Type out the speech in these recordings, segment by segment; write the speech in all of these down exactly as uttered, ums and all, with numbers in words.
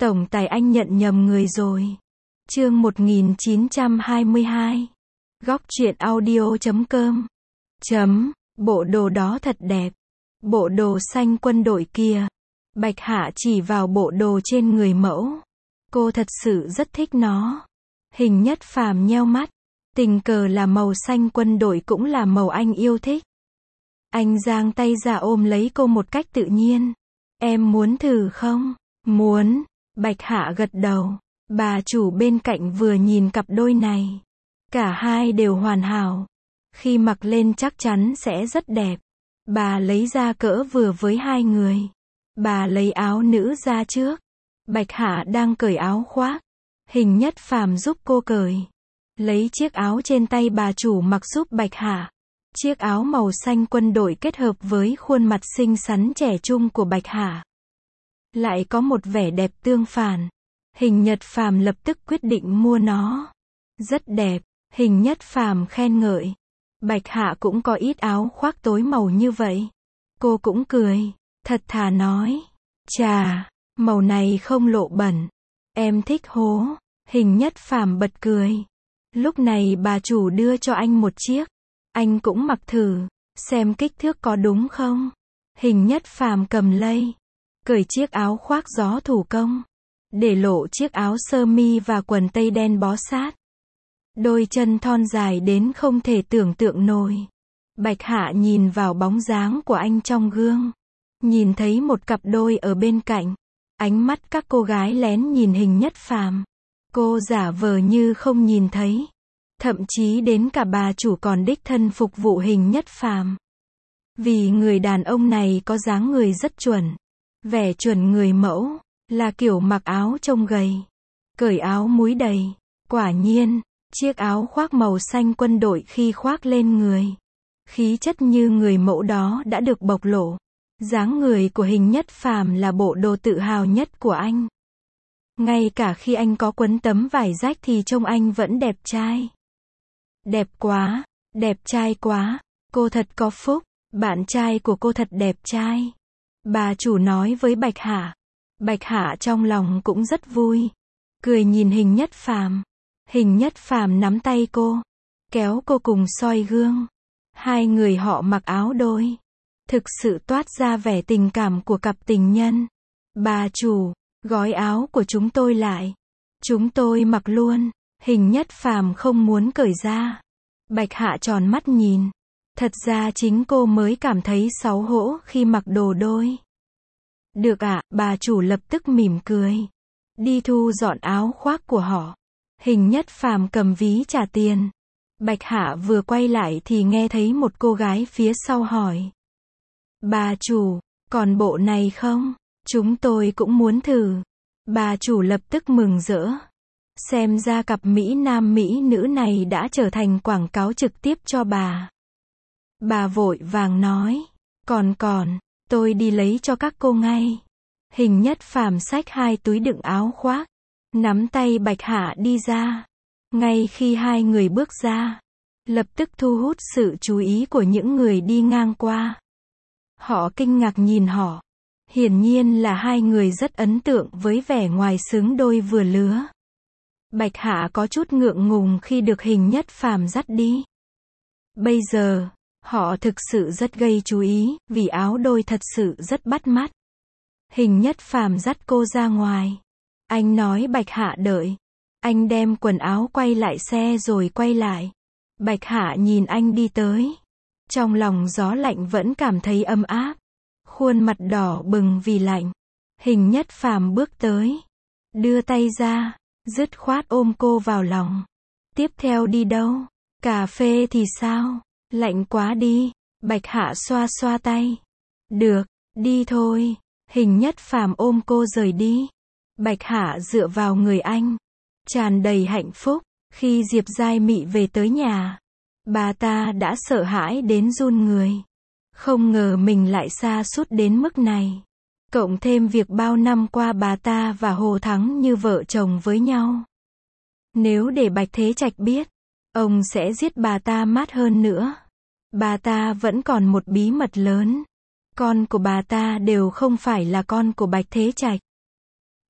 Tổng tài anh nhận nhầm người rồi. Chương một nghìn chín trăm hai mươi hai. Góc truyện audio chấm com. Chấm, bộ đồ đó thật đẹp. Bộ đồ xanh quân đội kia. Bạch Hạ chỉ vào bộ đồ trên người mẫu. Cô thật sự rất thích nó. Hình Nhất Phàm nheo mắt. Tình cờ là màu xanh quân đội cũng là màu anh yêu thích. Anh giang tay ra ôm lấy cô một cách tự nhiên. Em muốn thử không? Muốn. Bạch Hạ gật đầu. Bà chủ bên cạnh vừa nhìn cặp đôi này. Cả hai đều hoàn hảo. Khi mặc lên chắc chắn sẽ rất đẹp. Bà lấy ra cỡ vừa với hai người. Bà lấy áo nữ ra trước. Bạch Hạ đang cởi áo khoác. Hình Nhất Phàm giúp cô cởi. Lấy chiếc áo trên tay bà chủ mặc giúp Bạch Hạ. Chiếc áo màu xanh quân đội kết hợp với khuôn mặt xinh xắn trẻ trung của Bạch Hạ. Lại có một vẻ đẹp tương phản. Hình Nhất Phàm lập tức quyết định mua nó. Rất đẹp, Hình Nhất Phàm khen ngợi. Bạch Hạ cũng có ít áo khoác tối màu như vậy. Cô cũng cười, thật thà nói. Chà, màu này không lộ bẩn. Em thích hố. Hình Nhất Phàm bật cười. Lúc này bà chủ đưa cho anh một chiếc. Anh cũng mặc thử, xem kích thước có đúng không. Hình Nhất Phàm cầm lấy. Cởi chiếc áo khoác gió thủ công. Để lộ chiếc áo sơ mi và quần tây đen bó sát. Đôi chân thon dài đến không thể tưởng tượng nổi. Bạch Hạ nhìn vào bóng dáng của anh trong gương. Nhìn thấy một cặp đôi ở bên cạnh. Ánh mắt các cô gái lén nhìn Hình Nhất Phàm. Cô giả vờ như không nhìn thấy. Thậm chí đến cả bà chủ còn đích thân phục vụ Hình Nhất Phàm. Vì người đàn ông này có dáng người rất chuẩn. Vẻ chuẩn người mẫu. Là kiểu mặc áo trông gầy. Cởi áo múi đầy. Quả nhiên, chiếc áo khoác màu xanh quân đội khi khoác lên người. Khí chất như người mẫu đó đã được bộc lộ. Dáng người của Hình Nhất Phàm là bộ đồ tự hào nhất của anh. Ngay cả khi anh có quấn tấm vải rách thì trông anh vẫn đẹp trai. Đẹp quá, đẹp trai quá, cô thật có phúc, bạn trai của cô thật đẹp trai. Bà chủ nói với Bạch Hạ. Bạch Hạ trong lòng cũng rất vui. Cười nhìn Hình Nhất Phàm. Hình Nhất Phàm nắm tay cô. Kéo cô cùng soi gương. Hai người họ mặc áo đôi. Thực sự toát ra vẻ tình cảm của cặp tình nhân. Bà chủ, gói áo của chúng tôi lại. Chúng tôi mặc luôn. Hình Nhất Phàm không muốn cởi ra. Bạch Hạ tròn mắt nhìn. Thật ra chính cô mới cảm thấy xấu hổ khi mặc đồ đôi. Được ạ, bà chủ lập tức mỉm cười. Đi thu dọn áo khoác của họ. Hình Nhất Phàm cầm ví trả tiền. Bạch Hạ vừa quay lại thì nghe thấy một cô gái phía sau hỏi. Bà chủ, còn bộ này không? Chúng tôi cũng muốn thử. Bà chủ lập tức mừng rỡ. Xem ra cặp Mỹ Nam Mỹ nữ này đã trở thành quảng cáo trực tiếp cho bà. Bà vội vàng nói. Còn còn, tôi đi lấy cho các cô ngay. Hình Nhất Phàm xách hai túi đựng áo khoác. Nắm tay Bạch Hạ đi ra. Ngay khi hai người bước ra. Lập tức thu hút sự chú ý của những người đi ngang qua. Họ kinh ngạc nhìn họ. Hiển nhiên là hai người rất ấn tượng với vẻ ngoài xứng đôi vừa lứa. Bạch Hạ có chút ngượng ngùng khi được Hình Nhất Phàm dắt đi. Bây giờ, họ thực sự rất gây chú ý, vì áo đôi thật sự rất bắt mắt. Hình Nhất Phàm dắt cô ra ngoài. Anh nói Bạch Hạ đợi. Anh đem quần áo quay lại xe rồi quay lại. Bạch Hạ nhìn anh đi tới. Trong lòng gió lạnh vẫn cảm thấy ấm áp. Khuôn mặt đỏ bừng vì lạnh. Hình Nhất Phàm bước tới. Đưa tay ra. Dứt khoát ôm cô vào lòng. Tiếp theo đi đâu? Cà phê thì sao? Lạnh quá đi. Bạch Hạ xoa xoa tay. Được, đi thôi. Hình Nhất Phàm ôm cô rời đi. Bạch Hạ dựa vào người anh. Tràn đầy hạnh phúc. Khi Diệp Giai Mị về tới nhà. Bà ta đã sợ hãi đến run người. Không ngờ mình lại sa sút đến mức này. Cộng thêm việc bao năm qua bà ta và Hồ Thắng như vợ chồng với nhau. Nếu để Bạch Thế Trạch biết, ông sẽ giết bà ta mát hơn nữa. Bà ta vẫn còn một bí mật lớn. Con của bà ta đều không phải là con của Bạch Thế Trạch.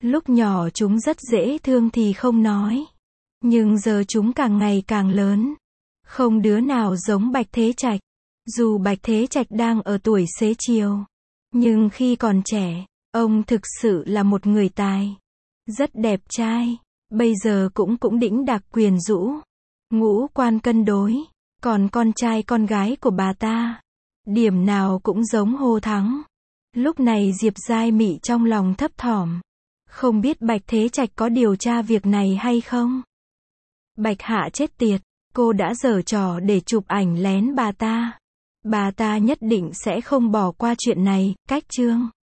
Lúc nhỏ chúng rất dễ thương thì không nói. Nhưng giờ chúng càng ngày càng lớn. Không đứa nào giống Bạch Thế Trạch. Dù Bạch Thế Trạch đang ở tuổi xế chiều. Nhưng khi còn trẻ, ông thực sự là một người tài. Rất đẹp trai. Bây giờ cũng cũng đĩnh đạc quyến rũ. Ngũ quan cân đối. Còn con trai con gái của bà ta, điểm nào cũng giống Hồ Thắng. Lúc này Diệp Giai Mị trong lòng thấp thỏm. Không biết Bạch Thế Trạch có điều tra việc này hay không? Bạch Hạ chết tiệt. Cô đã giở trò để chụp ảnh lén bà ta. Bà ta nhất định sẽ không bỏ qua chuyện này. Cách chương